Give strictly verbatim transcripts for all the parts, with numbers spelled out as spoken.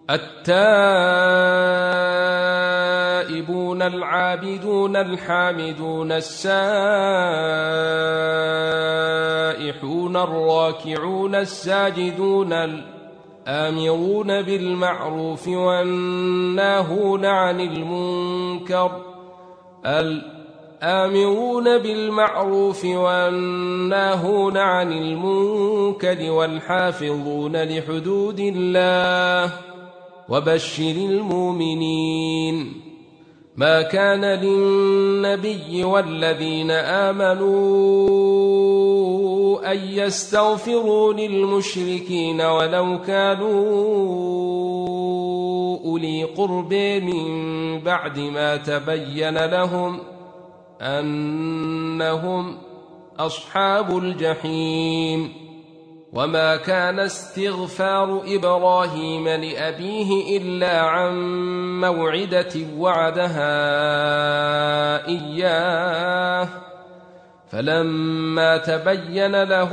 التائبون العابدون الحامدون السائحون الراكعون الساجدون الآمرون بالمعروف والناهون عن المنكر الآمرون بالمعروف والناهون عن المنكر والحافظون لحدود الله وبشر المؤمنين. ما كان للنبي والذين آمنوا أن يستغفروا للمشركين ولو كانوا أولي قرب من بعد ما تبين لهم أنهم أصحاب الجحيم. وما كان استغفار إبراهيم لأبيه إلا عن موعدة وعدها إياه فلما تبين له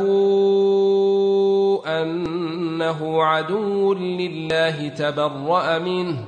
أنه عدو لله تبرأ منه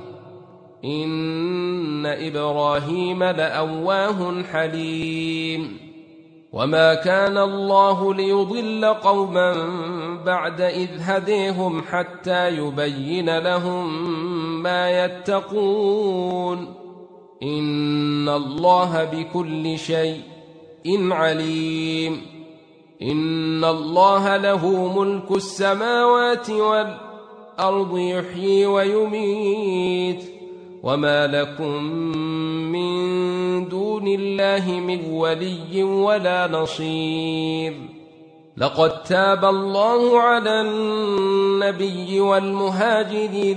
إن إبراهيم لأواه حليم. وما كان الله ليضل قوما بعد إذ هديهم حتى يبين لهم ما يتقون إن الله بكل شيء عليم. إن الله له ملك السماوات والأرض يحيي ويميت وما لكم من دون الله من ولي ولا نصير. لقد تاب الله على النبي والمهاجرين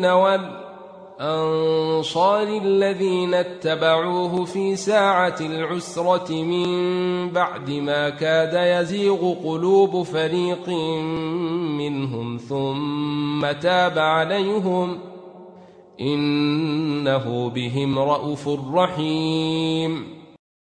والأنصار الذين اتبعوه في ساعة العسرة من بعد ما كاد يزيغ قلوب فريق منهم ثم تاب عليهم إنه بهم رءوف رحيم.